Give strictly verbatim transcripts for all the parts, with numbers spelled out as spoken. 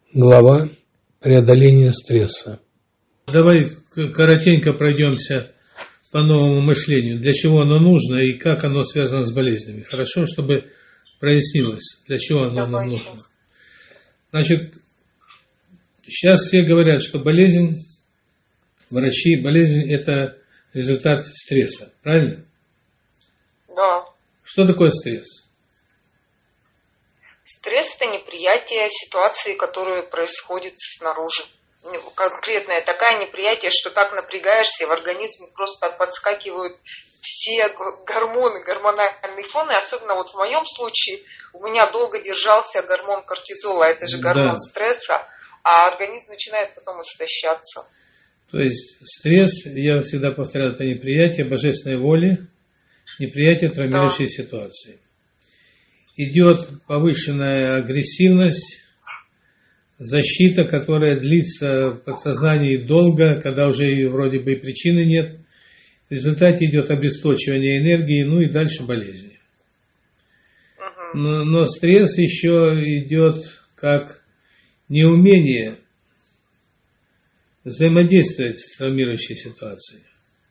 Глава преодоления стресса. Давай коротенько пройдемся по новому мышлению. Для чего оно нужно и как оно связано с болезнями. Хорошо, чтобы прояснилось, для чего оно Давай. нам нужно. Значит, сейчас все говорят, что болезнь, врачи, болезнь – это результат стресса. Правильно? Да. Что такое стресс? Стресс – это неприятие ситуации, которая происходит снаружи. Конкретное такое неприятие, что так напрягаешься, в организме просто подскакивают все гормоны, гормональные фоны. Особенно вот в моем случае у меня долго держался гормон кортизола, это же гормон Да. стресса, а организм начинает потом истощаться. То есть стресс, я всегда повторяю, это неприятие божественной воли, неприятие травмирующей Да. ситуации. Идет повышенная агрессивность, защита, которая длится в подсознании долго, когда уже и вроде бы и причины нет. В результате идет обесточивание энергии, ну и дальше болезни. Угу. Но, но стресс еще идет как неумение взаимодействовать с травмирующей ситуацией.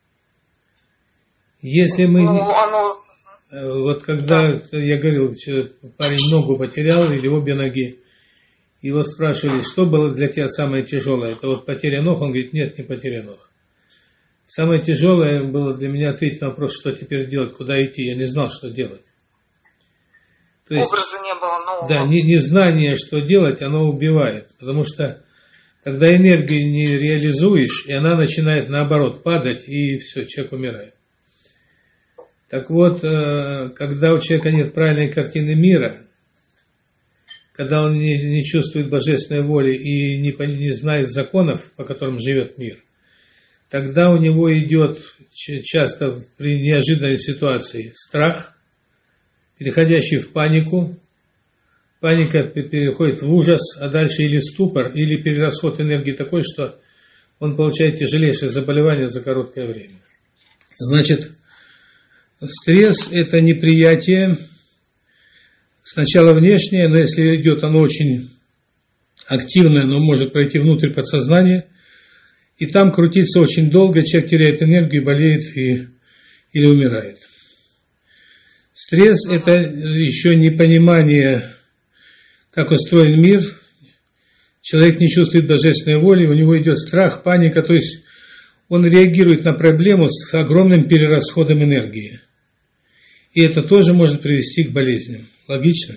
Если мы... Ну, оно... Вот когда да. я говорил, что парень ногу потерял или обе ноги, его спрашивали, что было для тебя самое тяжелое? Это вот потеря ног? Он говорит, нет, не потеря ног. Самое тяжелое было для меня ответить на вопрос, что теперь делать, куда идти. Я не знал, что делать. То есть, образа не было нового. Да, не, незнание, что делать, оно убивает. Потому что когда энергию не реализуешь, и она начинает наоборот падать, и все, человек умирает. Так вот, когда у человека нет правильной картины мира, когда он не, не чувствует божественной воли и не, не знает законов, по которым живет мир, тогда у него идет часто при неожиданной ситуации страх, переходящий в панику. Паника переходит в ужас, а дальше или ступор, или перерасход энергии такой, что он получает тяжелейшее заболевание за короткое время. Значит, стресс – это неприятие, сначала внешнее, но если идет оно очень активное, оно может пройти внутрь подсознания, и там крутиться очень долго, человек теряет энергию, болеет и, или умирает. Стресс – это еще непонимание, как устроен мир, человек не чувствует божественной воли, у него идет страх, паника, то есть он реагирует на проблему с огромным перерасходом энергии. И это тоже может привести к болезням. Логично?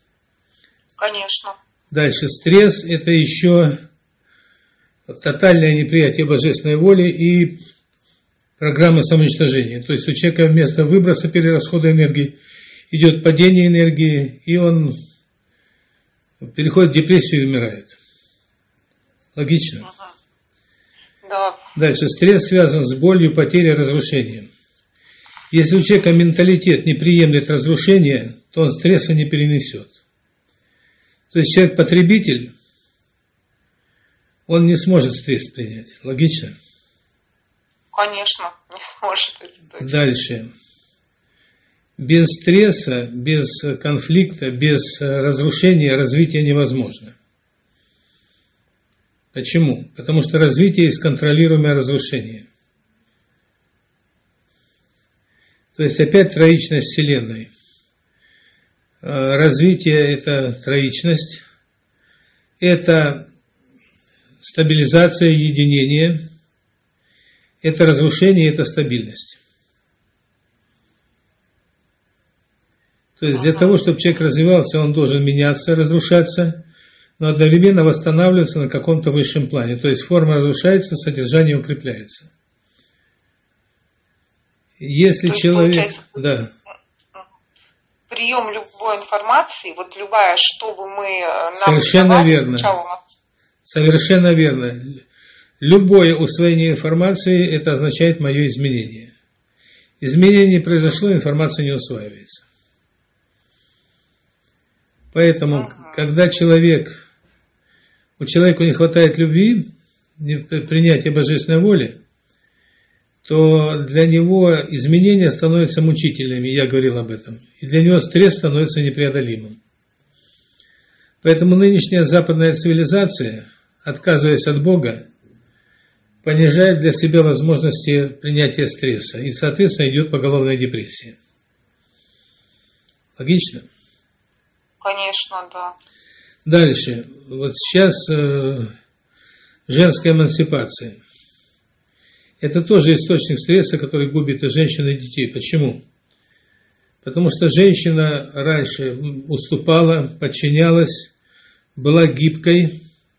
Конечно. Дальше. Стресс – это еще тотальное неприятие божественной воли и программа самоуничтожения. То есть у человека вместо выброса перерасхода энергии идет падение энергии, и он переходит в депрессию и умирает. Логично? Угу. Да. Дальше. Стресс связан с болью, потерей, разрушением. Если у человека менталитет не приемлет разрушения, то он стресса не перенесет. То есть человек-потребитель, он не сможет стресс принять. Логично? Конечно, не сможет. Дальше. Без стресса, без конфликта, без разрушения развитие невозможно. Почему? Потому что развитие есть контролируемое разрушение. То есть опять троичность Вселенной. Развитие – это троичность, это стабилизация, единение, это разрушение, это стабильность. То есть для того, чтобы человек развивался, он должен меняться, разрушаться, но одновременно восстанавливаться на каком-то высшем плане. То есть форма разрушается, содержание укрепляется. Если То человек... Да. Прием любой информации, вот любая, чтобы мы... Совершенно нам верно. Сначала... Совершенно верно. Любое усвоение информации, это означает мое изменение. Изменение не произошло, информация не усваивается. Поэтому, uh-huh. когда человек, у человека не хватает любви, принятия божественной воли, то для него изменения становятся мучительными, я говорил об этом. И для него стресс становится непреодолимым. Поэтому нынешняя западная цивилизация, отказываясь от Бога, понижает для себя возможности принятия стресса и, соответственно, идет поголовная депрессия. Логично? Конечно, да. Дальше. Вот сейчас э, женская эмансипация. Это тоже источник стресса, который губит и женщин, и детей. Почему? Потому что женщина раньше уступала, подчинялась, была гибкой,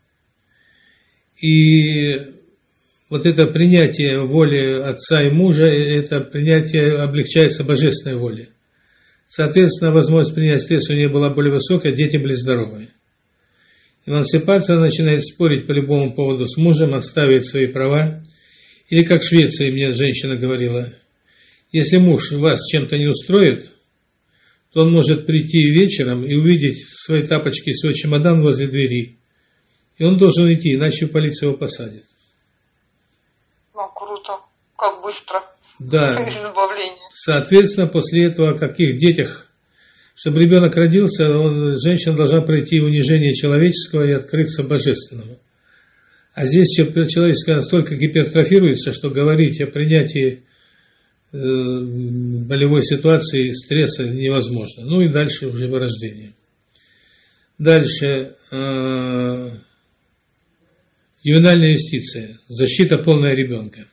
и вот это принятие воли отца и мужа, это принятие облегчается божественной волей. Соответственно, возможность принять стресс у нее была более высокая, дети были здоровые. Эмансипация начинает спорить по любому поводу с мужем, отстаивает свои права. Или как в Швеции мне женщина говорила, если муж вас чем-то не устроит, то он может прийти вечером и увидеть свои тапочки, свой чемодан возле двери. И он должен идти, иначе полиция его посадит. Ну, круто. Как быстро. Да. Избавление. Соответственно, после этого о каких детях, чтобы ребенок родился, он, женщина должна пройти унижение человеческого и открыться божественному. А здесь человеческое настолько гипертрофируется, что говорить о принятии э, болевой ситуации, стресса невозможно. Ну и дальше уже вырождение. Дальше. Э, ювенальная юстиция. Защита полная ребенка.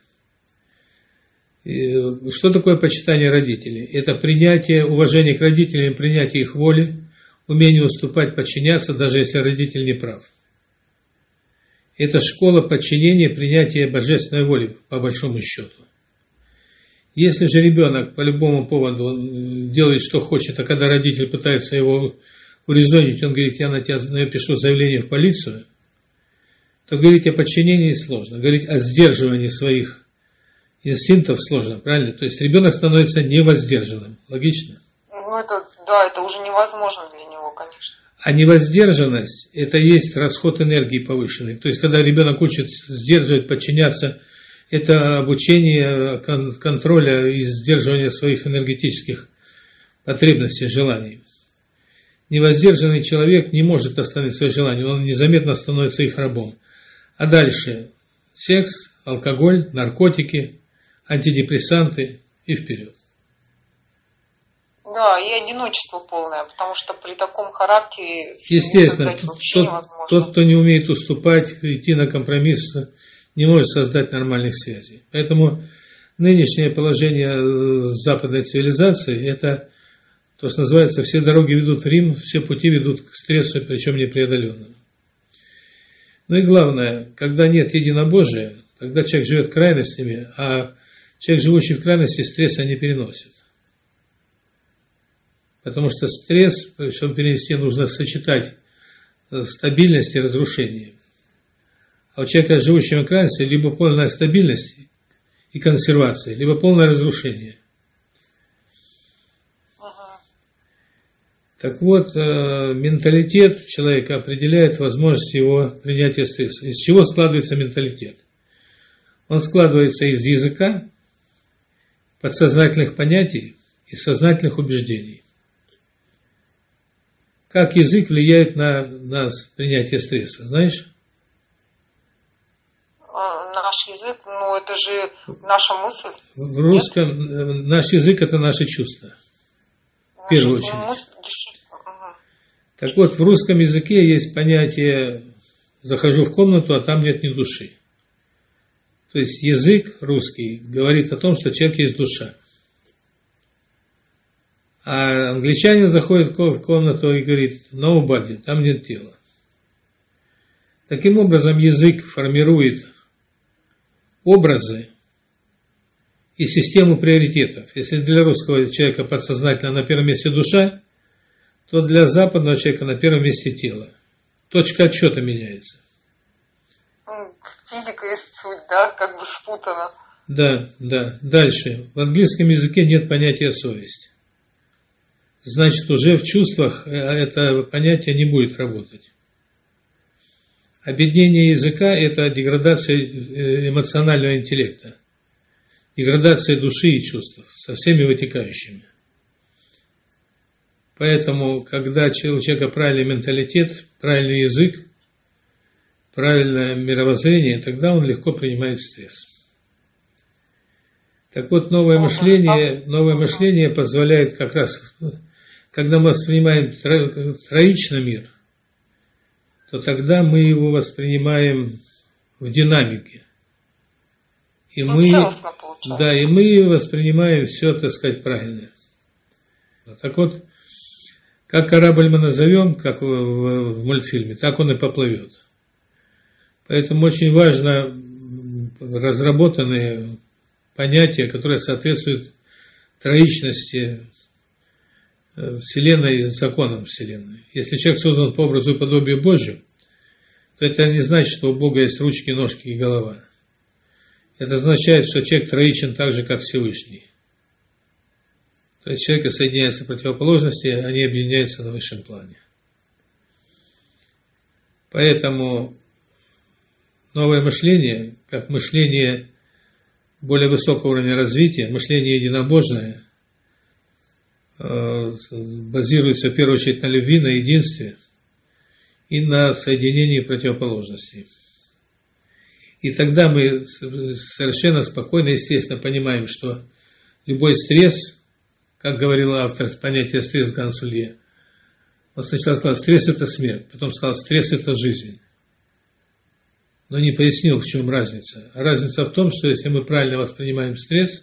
И что такое почитание родителей? Это принятие, уважение к родителям, принятие их воли, умение уступать, подчиняться, даже если родитель не прав. Это школа подчинения, принятия божественной воли, по большому счету. Если же ребенок по любому поводу делает, что хочет, а когда родитель пытается его урезонить, он говорит, я на тебя напишу заявление в полицию, то говорить о подчинении сложно, говорить о сдерживании своих инстинктов сложно, правильно? То есть ребенок становится невоздержанным. Логично? Ну, это, да, это уже невозможно для него, конечно. А невоздержанность – это есть расход энергии повышенный. То есть, когда ребенок учит сдерживать, подчиняться, это обучение контроля и сдерживания своих энергетических потребностей, желаний. Невоздержанный человек не может остановить свои желания, он незаметно становится их рабом. А дальше секс, алкоголь, наркотики, антидепрессанты и вперед. Да, и одиночество полное, потому что при таком характере естественно, вообще тот, невозможно. Тот, кто не умеет уступать, идти на компромисс, не может создать нормальных связей. Поэтому нынешнее положение западной цивилизации – это то, что называется, все дороги ведут в Рим, все пути ведут к стрессу, причем непреодоленному. Ну и главное, когда нет единобожия, когда человек живет крайностями, а человек, живущий в крайности, стресса не переносит. Потому что стресс, чтобы перенести, нужно сочетать стабильность и разрушение. А у человека, живущего в крайности, либо полная стабильность и консервация, либо полное разрушение. Ага. Так вот, менталитет человека определяет возможность его принятия стресса. Из чего складывается менталитет? Он складывается из языка, подсознательных понятий и сознательных убеждений. Как язык влияет на нас принятие стресса, знаешь? Наш язык, ну это же наша мысль. В русском Нет? Наш язык – это наши чувства. В первую очередь. Мысль, угу. Так вот, в русском языке есть понятие «захожу в комнату, а там нет ни души». То есть язык русский говорит о том, что человек есть душа. А англичанин заходит в комнату и говорит «nobody», там нет тела. Таким образом, язык формирует образы и систему приоритетов. Если для русского человека подсознательно на первом месте душа, то для западного человека на первом месте тело. Точка отсчета меняется. Физика есть суть, да, как бы спутана. Да, да. Дальше. В английском языке нет понятия совесть. Значит, уже в чувствах это понятие не будет работать. Объединение языка – это деградация эмоционального интеллекта, деградация души и чувств со всеми вытекающими. Поэтому, когда у человека правильный менталитет, правильный язык, правильное мировоззрение, тогда он легко принимает стресс. Так вот, новое мышление, новое мышление позволяет как раз, когда мы воспринимаем троичный мир, то тогда мы его воспринимаем в динамике. И мы, да, и мы воспринимаем все, так сказать, правильно. Так вот, как корабль мы назовем, как в, в, в мультфильме, так он и поплывет. Поэтому очень важно разработанные понятия, которые соответствуют троичности Вселенной, законам Вселенной. Если человек создан по образу и подобию Божию, то это не значит, что у Бога есть ручки, ножки и голова. Это означает, что человек троичен так же, как Всевышний. То есть человека соединяются противоположности, они объединяются на высшем плане. Поэтому новое мышление, как мышление более высокого уровня развития, мышление единобожное, базируется в первую очередь на любви, на единстве и на соединении противоположностей. И тогда мы совершенно спокойно, естественно, понимаем, что любой стресс, как говорил автор, понятие стресс Гансулье, он сначала сказал, стресс – это смерть, потом сказал, стресс – это жизнь. Но не пояснил, в чем разница. А разница в том, что если мы правильно воспринимаем стресс,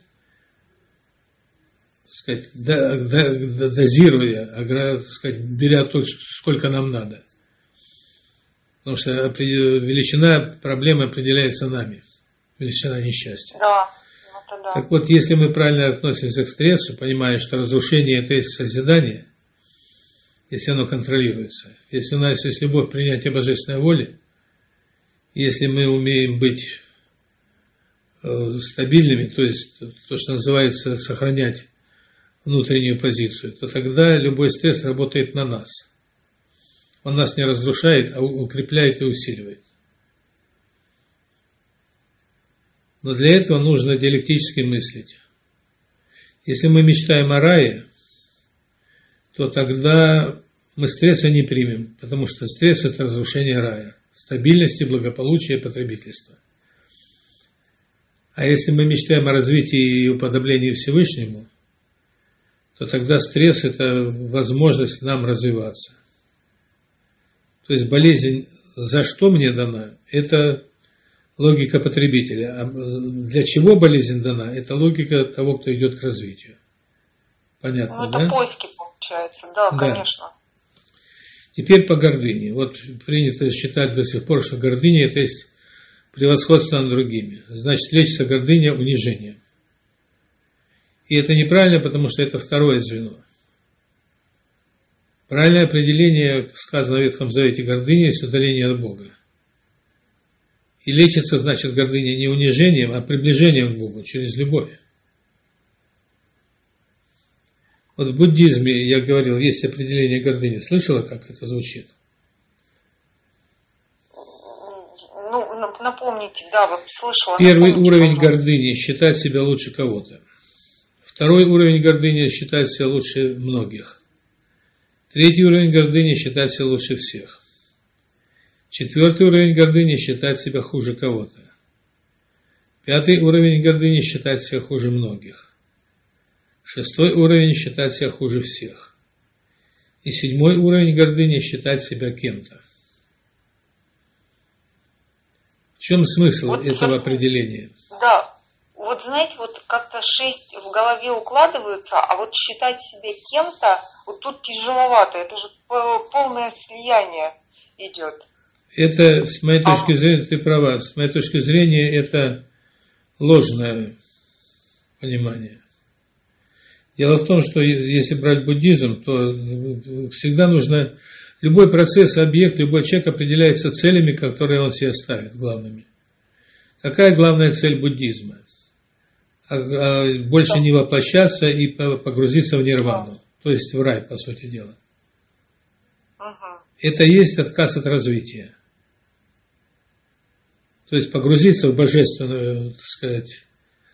так сказать, дозируя, так сказать, беря то, сколько нам надо, потому что величина проблемы определяется нами, величина несчастья. Да. Да. Так вот, если мы правильно относимся к стрессу, понимая, что разрушение – это есть созидание, если оно контролируется, если у нас есть любовь к принятию божественной воли, если мы умеем быть э, стабильными, то есть то, что называется сохранять внутреннюю позицию, то тогда любой стресс работает на нас. Он нас не разрушает, а укрепляет и усиливает. Но для этого нужно диалектически мыслить. Если мы мечтаем о рае, то тогда мы стресса не примем, потому что стресс – это разрушение рая, стабильности, благополучия, потребительства. А если мы мечтаем о развитии и уподоблении Всевышнему, то тогда стресс – это возможность нам развиваться. То есть болезнь, за что мне дана, это логика потребителя. А для чего болезнь дана? Это логика того, кто идет к развитию. Понятно, ну, да? это поиски, получается. Да, да, конечно. Теперь по гордыне. Вот принято считать до сих пор, что гордыня – это есть превосходство над другими. Значит, лечится гордыня унижением. И это неправильно, потому что это второе звено. Правильное определение, сказано в Ветхом Завете, гордыня есть удаление от Бога. И лечится, значит, гордыня не унижением, а приближением к Богу через любовь. Вот в буддизме, я говорил, есть определение гордыни. Слышала, как это звучит? Ну, напомните, да, вот слышала. Первый напомните, уровень пожалуйста. гордыни – считать себя лучше кого-то. Второй уровень гордыни – считать себя лучше многих. Третий уровень гордыни – считать себя лучше всех. Четвертый уровень гордыни – считать себя хуже кого-то. Пятый уровень гордыни – считать себя хуже многих. Шестой уровень – считать себя хуже всех. И седьмой уровень гордыни – считать себя кем-то. В чем смысл вот этого сейчас, определения? Да, вот знаете, вот как-то шесть в голове укладываются, а вот считать себя кем-то, вот тут тяжеловато, это же полное слияние идет. Это, с моей точки зрения, ты права, с моей точки зрения, это ложное понимание. Дело в том, что если брать буддизм, то всегда нужно, любой процесс, объект, любой человек определяется целями, которые он себе ставит, главными. Какая главная цель буддизма? Больше не воплощаться и погрузиться в нирвану, то есть в рай, по сути дела. Это есть отказ от развития. То есть погрузиться в божественную, так сказать,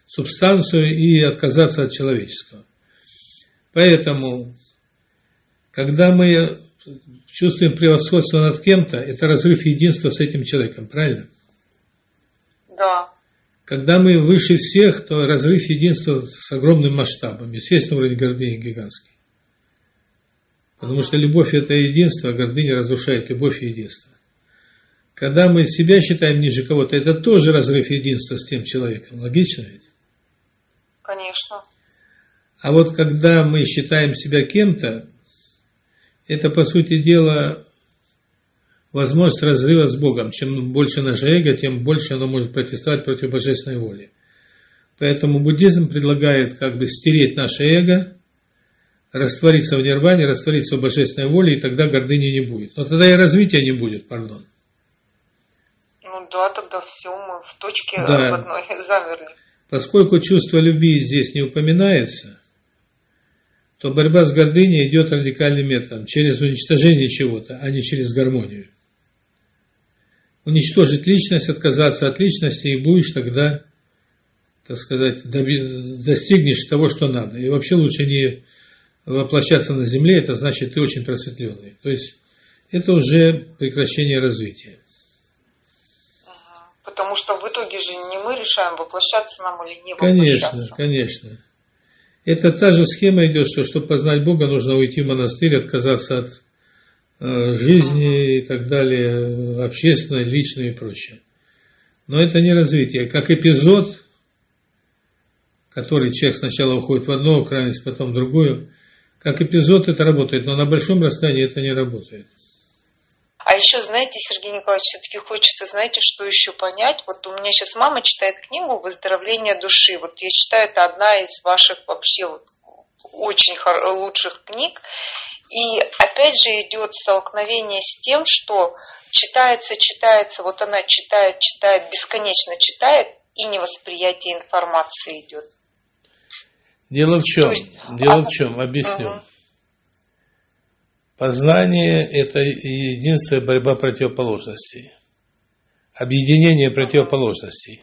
субстанцию и отказаться от человеческого. Поэтому, Когда мы чувствуем превосходство над кем-то, это разрыв единства с этим человеком, правильно? Да. Когда мы выше всех, то разрыв единства с огромным масштабом. Естественно, уровень гордыни гигантский. Потому что любовь – это единство, а гордыня разрушает любовь и единство. Когда мы себя считаем ниже кого-то, это тоже разрыв единства с тем человеком. Логично ведь? Конечно. А вот когда мы считаем себя кем-то, это, по сути дела, возможность разрыва с Богом. Чем больше наше эго, тем больше оно может протестовать против божественной воли. Поэтому буддизм предлагает как бы стереть наше эго, раствориться в нирване, раствориться в божественной воле, и тогда гордыни не будет. Но тогда и развития не будет, пардон. Ну да, тогда все, мы в точке Да. в одной замерли. Поскольку чувство любви здесь не упоминается, то борьба с гордыней идет радикальным методом, через уничтожение чего-то, а не через гармонию. Уничтожить личность, отказаться от личности, и будешь тогда, так сказать, достигнешь того, что надо. И вообще лучше не воплощаться на земле, это значит, ты очень просветленный. То есть это уже прекращение развития. Потому что в итоге же не мы решаем, воплощаться нам или не Конечно, воплощаться. конечно. Это та же схема идет, что чтобы познать Бога, нужно уйти в монастырь, отказаться от э, жизни и так далее, общественной, личной и прочее. Но это не развитие. Как эпизод, который человек сначала уходит в одну крайность, потом в другую, как эпизод это работает, но на большом расстоянии это не работает. А еще, знаете, Сергей Николаевич, все-таки хочется, знаете, что еще понять? Вот у меня сейчас мама читает книгу «Выздоровление души». Вот я считаю, это одна из ваших вообще вот очень лучших книг. И опять же идет столкновение с тем, что читается, читается, вот она читает, читает, бесконечно читает, и невосприятие информации идет. Дело в чем? есть, Дело а, в чем? Объясню. Угу. Познание – это единственная борьба противоположностей. Объединение противоположностей.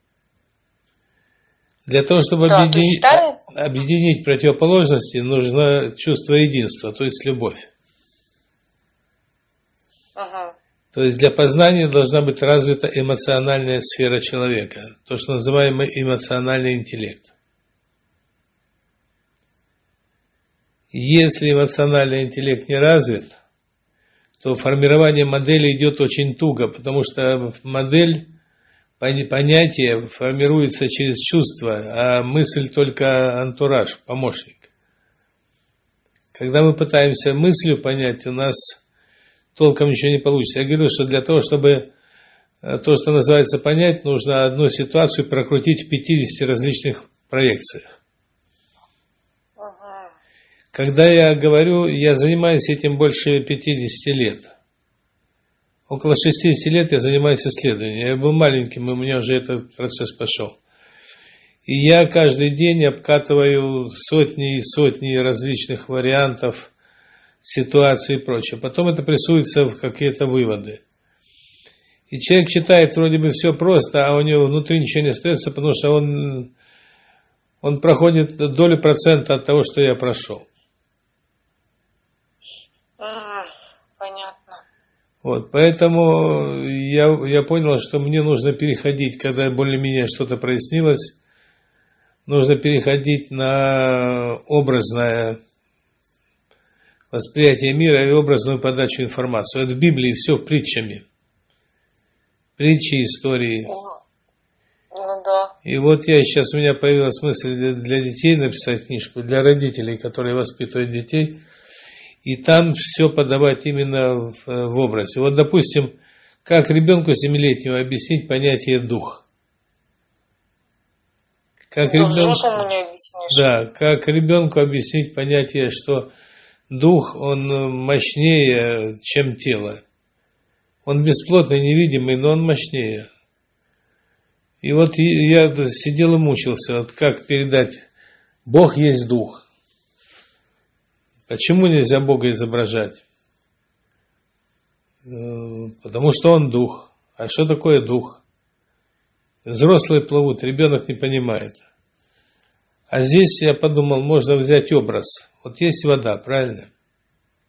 Для того, чтобы Да, объединить, старый... объединить противоположности, нужно чувство единства, то есть любовь. Угу. То есть для познания должна быть развита эмоциональная сфера человека, то, что называемый эмоциональный интеллект. Если эмоциональный интеллект не развит, то формирование модели идет очень туго, потому что модель, понятие формируется через чувства, а мысль только антураж, помощник. Когда мы пытаемся мыслью понять, у нас толком ничего не получится. Я говорю, что для того, чтобы то, что называется понять, нужно одну ситуацию прокрутить в пятидесяти различных проекциях. Когда я говорю, я занимаюсь этим больше пятидесяти лет. Около шестидесяти лет я занимаюсь исследованием. Я был маленьким, и у меня уже этот процесс пошел. И я каждый день обкатываю сотни и сотни различных вариантов, ситуаций и прочее. Потом это прессуется в какие-то выводы. И человек читает вроде бы все просто, а у него внутри ничего не остается, потому что он, он проходит долю процента от того, что я прошел. Понятно. Вот, поэтому я, я понял, что мне нужно переходить, когда более-менее что-то прояснилось, нужно переходить на образное восприятие мира и образную подачу информации. Вот в Библии все притчами. Притчи, истории. Ну да. И вот я сейчас, у меня появилась мысль для детей написать книжку, для родителей, которые воспитывают детей. И там все подавать именно в, в образе. Вот, допустим, как ребенку семилетнему объяснить понятие дух? Как Да, ребенку, взрослому не объяснишь. да, как ребенку объяснить понятие, что дух, он мощнее, чем тело. Он бесплотный, невидимый, но он мощнее. И вот я сидел и мучился, вот как передать, Бог есть дух. Почему нельзя Бога изображать? Потому что Он дух. А что такое дух? Взрослые плывут, ребенок не понимает. А здесь я подумал, можно взять образ. Вот есть вода, правильно?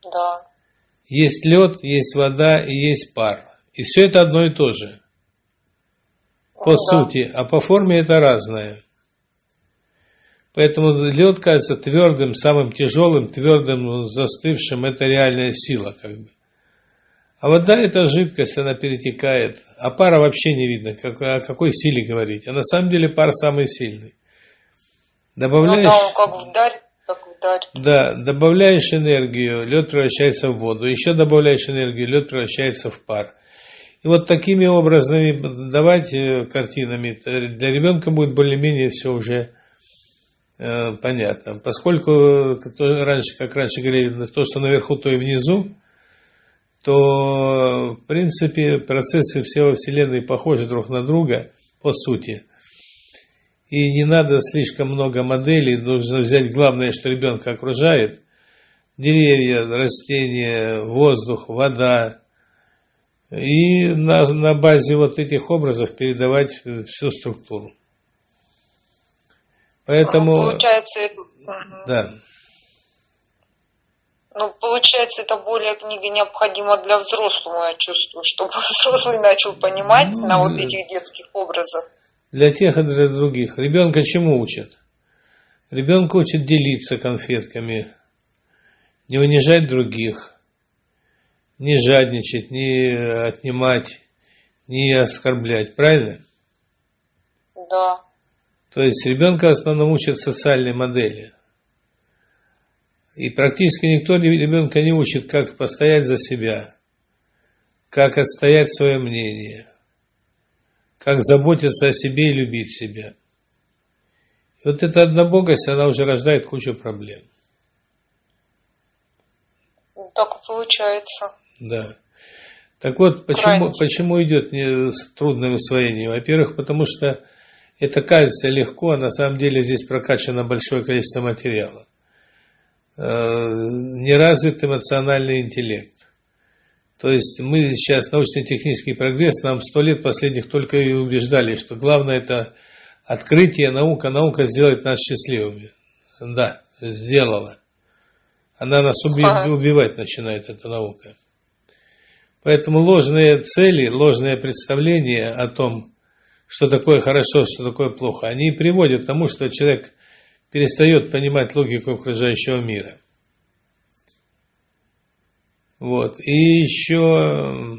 Да. Есть лед, есть вода и есть пар. И все это одно и то же. По Ну, сути, а по форме это разное. Поэтому лед кажется твердым, самым тяжелым, твердым, застывшим. Это реальная сила, как бы. А вода это жидкость, она перетекает. А пара вообще не видно, как, о какой силе говорить. А на самом деле пар самый сильный. Добавляешь, ну да, он как вдарит, так вдарит. да, добавляешь энергию, лед превращается в воду. Еще добавляешь энергию, лед превращается в пар. И вот такими образами давать картинами для ребенка будет более-менее все уже э, понятно. Поскольку то, раньше, как раньше говорили, то, что наверху, то и внизу, то в принципе процессы всей Вселенной похожи друг на друга по сути. И не надо слишком много моделей, нужно взять главное, что ребенка окружает. Деревья, растения, воздух, вода. И на, на базе вот этих образов передавать всю структуру. Поэтому... Ну, получается, это... Да. Ну, получается, это более книга необходима для взрослого, я чувствую, чтобы взрослый начал понимать ну, на вот для... этих детских образах. Для тех и для других. Ребенка чему учат? Ребенка учат делиться конфетками, не унижать других, не жадничать, не отнимать, не оскорблять. Правильно? Да. То есть ребенка в основном учат социальной модели. И практически никто ребенка не учит, как постоять за себя, как отстоять свое мнение, как заботиться о себе и любить себя. И вот эта однобогость, она уже рождает кучу проблем. Так и получается. Да. Так вот, почему, почему идет трудное усвоение? Во-первых, потому что это кажется легко, а на самом деле здесь прокачано большое количество материала. Не развит эмоциональный интеллект. То есть мы сейчас, научно-технический прогресс, нам сто лет последних только и убеждали, что главное это открытие, наука, наука сделает нас счастливыми. Да, сделала. Она нас уби- убивать начинает, эта наука. Поэтому ложные цели, ложные представления о том, что такое хорошо, что такое плохо, они приводят к тому, что человек перестает понимать логику окружающего мира. Вот. И еще,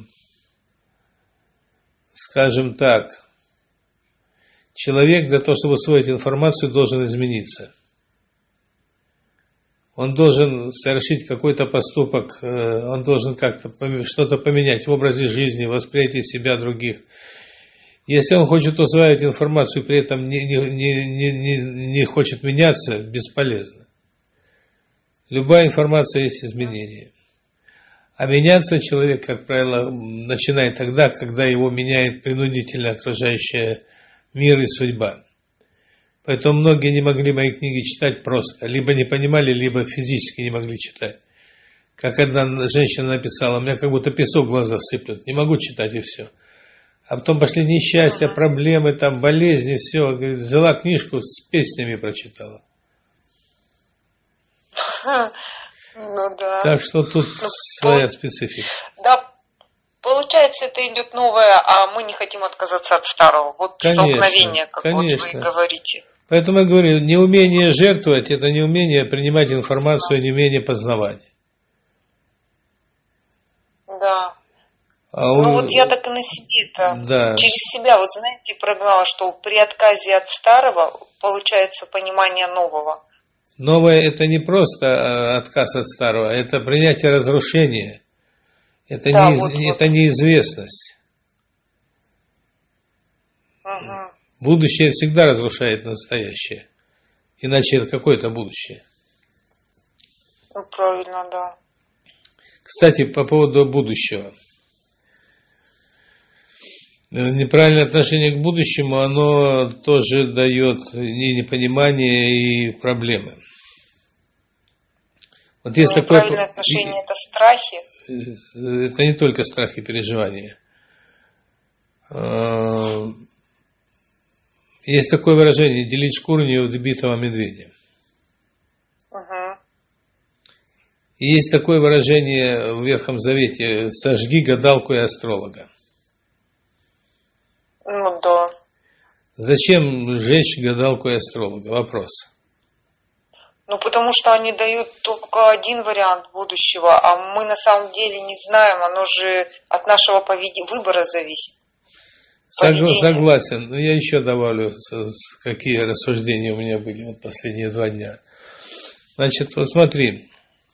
скажем так, человек для того, чтобы усвоить информацию, должен измениться. Он должен совершить какой-то поступок, он должен как-то что-то поменять в образе жизни, в восприятии себя, других. Если он хочет усваивать информацию, при этом не, не, не, не, не хочет меняться, бесполезно. Любая информация есть изменение. А меняться человек, как правило, начинает тогда, когда его меняет принудительно окружающая мир и судьба. Поэтому многие не могли мои книги читать просто. Либо не понимали, либо физически не могли читать. Как одна женщина написала, у меня как будто песок в глаза сыплет. Не могу читать и все. А потом пошли несчастья, проблемы, там, болезни, все. Говорит, взяла книжку, с песнями прочитала. Ну да. Так что тут ну, своя пол... специфика. Да, получается, это идет новое, а мы не хотим отказаться от старого. Вот конечно, столкновение, как конечно. Вот вы говорите. Поэтому я говорю, неумение жертвовать – это неумение принимать информацию, неумение познавать. Да. А ну он... вот я так и на себе-то, да. через себя, вот знаете, прогнала, что при отказе от старого получается понимание нового. Новое – это не просто отказ от старого, это принятие разрушения, это, да, не, вот, это вот. неизвестность. Угу. Будущее всегда разрушает настоящее, иначе это какое-то будущее. Ну, правильно, да. Кстати, по поводу будущего. Неправильное отношение к будущему, оно тоже дает и непонимание, и проблемы. Вот есть неправильное такое... отношение – это страхи? Это не только страхи и переживания. Есть такое выражение – делить шкуру неубитого медведя. Угу. И есть такое выражение в Ветхом Завете: «Сожги гадалку и астролога». Ну да. Зачем сжечь гадалку и астролога? Вопрос. Ну, потому что они дают только один вариант будущего, а мы на самом деле не знаем, оно же от нашего поведения, выбора зависит. Согла- согласен, но я еще добавлю, какие рассуждения у меня были вот последние два дня. Значит, вот смотри,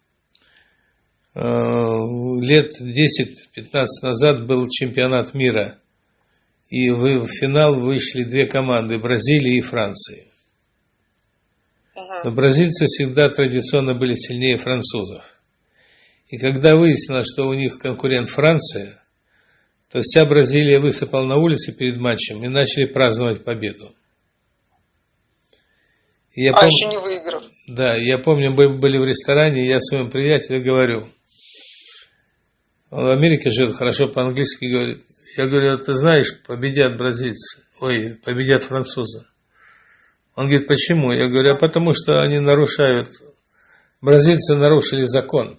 лет десять-пятнадцать назад был чемпионат мира, и в финал вышли две команды, Бразилии и Франции. Но бразильцы всегда традиционно были сильнее французов. И когда выяснилось, что у них конкурент Франция, то вся Бразилия высыпала на улице перед матчем и начали праздновать победу. И я а пом... еще не выиграв. Да, я помню, мы были в ресторане, и я своему приятелю говорю, он в Америке жил, хорошо по-английски говорит, я говорю, ты знаешь, победят бразильцы, ой, победят французы. Он говорит, почему? Я говорю, а потому что они нарушают, бразильцы нарушили закон.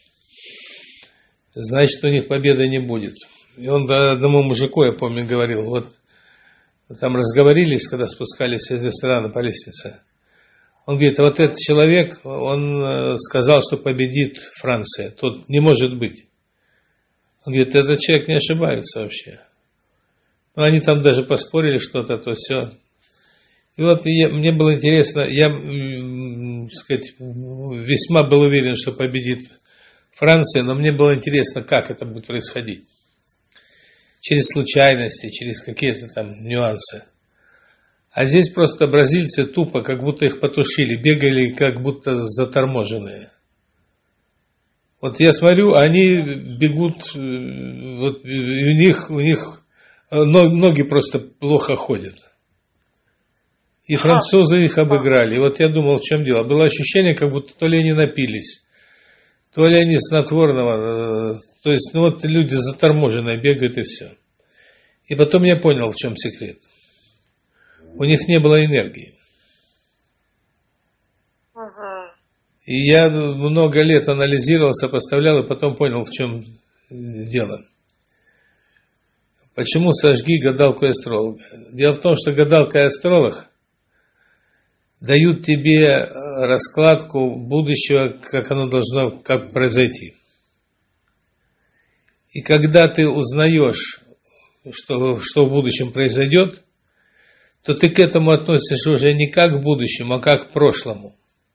Значит, у них победы не будет. И он одному мужику, я помню, говорил, вот там разговорились, когда спускались из ресторана по лестнице. Он говорит, а вот этот человек, он сказал, что победит Франция. Тут не может быть. Он говорит, этот человек не ошибается вообще. Ну, они там даже поспорили что-то, то все. И вот я, мне было интересно, я, м, сказать, весьма был уверен, что победит Франция, но мне было интересно, как это будет происходить. Через случайности, через какие-то там нюансы. А здесь просто бразильцы тупо, как будто их потушили, бегали, как будто заторможенные. Вот я смотрю, они бегут, вот, и у них, у них ноги просто плохо ходят. И французы их обыграли. И вот я думал, в чем дело. Было ощущение, как будто то ли они напились, то ли они снотворного. То есть, ну вот люди заторможенные бегают и все. И потом я понял, в чем секрет. У них не было энергии. И я много лет анализировал, сопоставлял, и потом понял, в чем дело. Почему сожги гадалку и астролога? Дело в том, что гадалка и астролог дают тебе раскладку будущего, как оно должно как произойти. И когда ты узнаешь, что, что в будущем произойдет, то ты к этому относишься уже не как к будущему, а как к прошлому.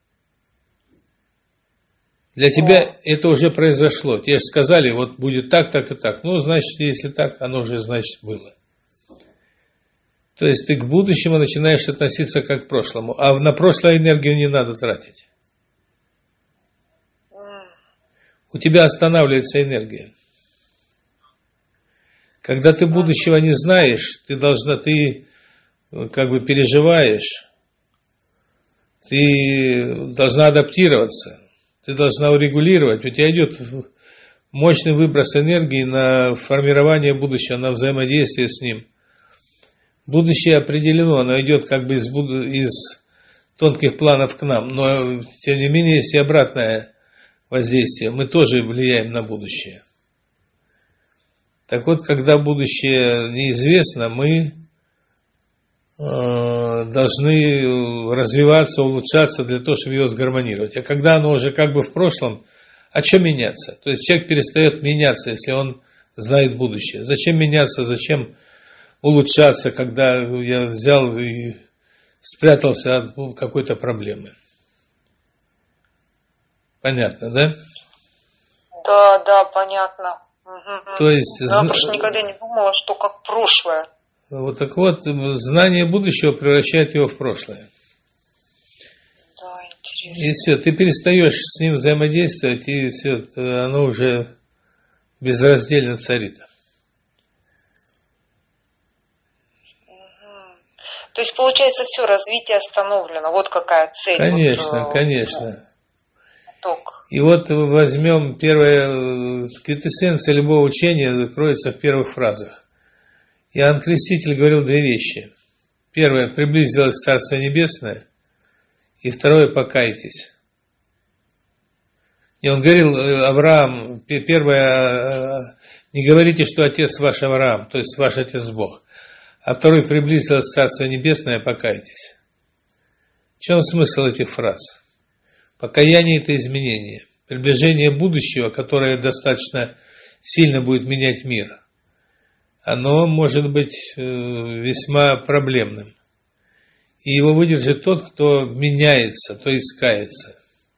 Для тебя это уже произошло. Тебе же сказали, вот будет так, так и так. Ну, значит, если так, оно уже, значит, было. То есть ты к будущему начинаешь относиться как к прошлому. А на прошлое энергию не надо тратить. У тебя останавливается энергия. Когда ты будущего не знаешь, ты должна, ты как бы переживаешь, ты должна адаптироваться, ты должна урегулировать. У тебя идет мощный выброс энергии на формирование будущего, на взаимодействие с ним. Будущее определено, оно идет как бы из, из тонких планов к нам, но тем не менее есть и обратное воздействие. Мы тоже влияем на будущее. Так вот, когда будущее неизвестно, мы э, должны развиваться, улучшаться для того, чтобы его сгармонировать. А когда оно уже как бы в прошлом, а что меняться? То есть человек перестает меняться, если он знает будущее. Зачем меняться, зачем улучшаться, когда я взял и спрятался от какой-то проблемы? Понятно, да? Да, да, понятно. Угу. То есть, я зна... просто никогда не думала, что как прошлое. Вот так вот, знание будущего превращает его в прошлое. Да, интересно. И все, ты перестаешь с ним взаимодействовать, и все, оно уже безраздельно царит. То есть, получается, все, развитие остановлено. Вот какая цель. Конечно, вот, конечно. Итог. И вот возьмем первое, квинтэссенция любого учения кроется в первых фразах. Иоанн Креститель говорил две вещи. Первое, приблизилось Царство Небесное. И второе, покайтесь. И он говорил, Авраам, первое, не говорите, что отец ваш Авраам, то есть ваш отец Бог. А второй, приблизилось Царство Небесное, покайтесь. В чем смысл этих фраз? Покаяние – это изменение. Приближение будущего, которое достаточно сильно будет менять мир, оно может быть весьма проблемным. И его выдержит тот, кто меняется, то есть кается.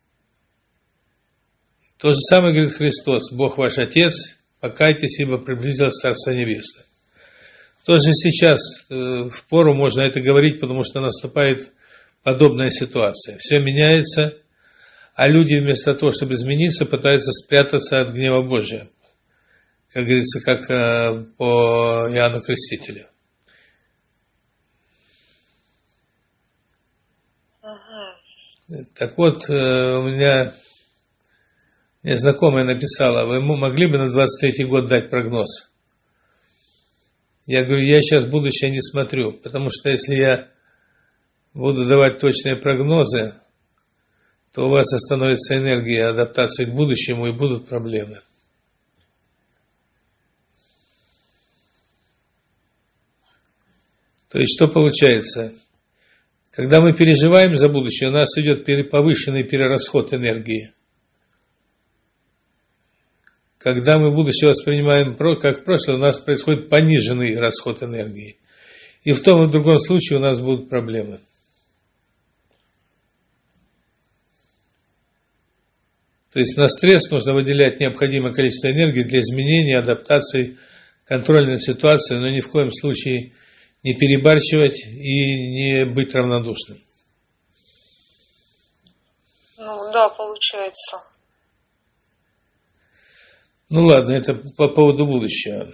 То же самое говорит Христос: Бог ваш Отец, покайтесь, ибо приблизилось Царство Небесное. Тоже сейчас э, впору можно это говорить, потому что наступает подобная ситуация. Все меняется, а люди вместо того, чтобы измениться, пытаются спрятаться от гнева Божия. Как говорится, как э, по Иоанну Крестителю. Ага. Так вот, э, у меня, мне знакомая написала: вы могли бы на двадцать третий год дать прогноз? Я говорю, я сейчас будущее не смотрю, потому что если я буду давать точные прогнозы, то у вас остановится энергия адаптации к будущему и будут проблемы. То есть что получается? Когда мы переживаем за будущее, у нас идет повышенный перерасход энергии. Когда мы будущее воспринимаем как прошлое, у нас происходит пониженный расход энергии. И в том и в другом случае у нас будут проблемы. То есть на стресс нужно выделять необходимое количество энергии для изменения, адаптации, контрольной ситуации, но ни в коем случае не перебарщивать и не быть равнодушным. Ну да, получается. Ну ладно, это по поводу будущего.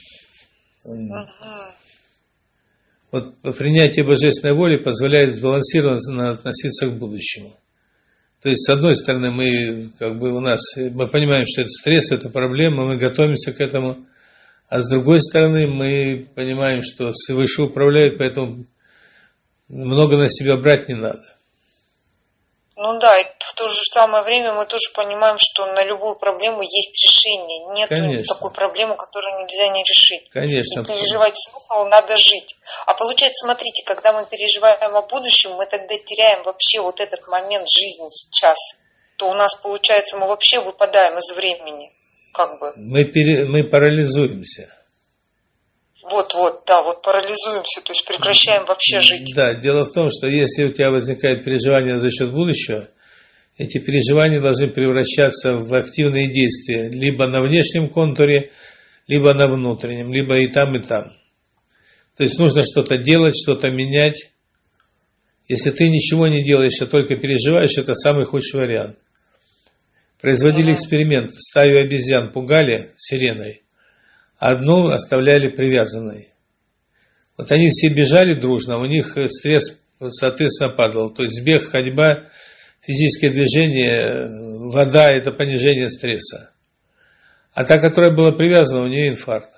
Ага. Вот принятие божественной воли позволяет сбалансированно относиться к будущему. То есть, с одной стороны, мы, как бы, у нас, мы понимаем, что это стресс, это проблема, мы готовимся к этому, а с другой стороны, мы понимаем, что свыше управляют, поэтому много на себя брать не надо. Ну да, и в то же самое время мы тоже понимаем, что на любую проблему есть решение. Нет такой проблемы, которую нельзя не решить. Конечно. Не переживать смысл, надо жить. А получается, смотрите, когда мы переживаем о будущем, мы тогда теряем вообще вот этот момент жизни сейчас. То у нас, получается, мы вообще выпадаем из времени. Как бы. Мы, пере... мы парализуемся. Вот-вот, да, вот парализуемся, то есть прекращаем вообще жить. Да, дело в том, что если у тебя возникает переживание за счет будущего, эти переживания должны превращаться в активные действия, либо на внешнем контуре, либо на внутреннем, либо и там, и там. То есть нужно что-то делать, что-то менять. Если ты ничего не делаешь, а только переживаешь, это самый худший вариант. Производили эксперимент, стаю обезьян пугали сиреной, одну оставляли привязанной. Вот они все бежали дружно, у них стресс, соответственно, падал. То есть бег, ходьба, физическое движение, вода – это понижение стресса. А та, которая была привязана, у нее инфаркт.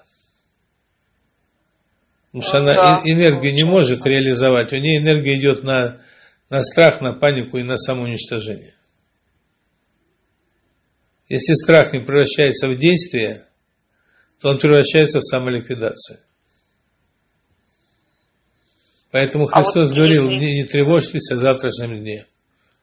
Потому что она да, энергию не может реализовать, у нее энергия идет на, на страх, на панику и на самоуничтожение. Если страх не превращается в действие, то он превращается в самоликвидацию. Поэтому Христос а вот говорил, если... не, не тревожьтесь о завтрашнем дне.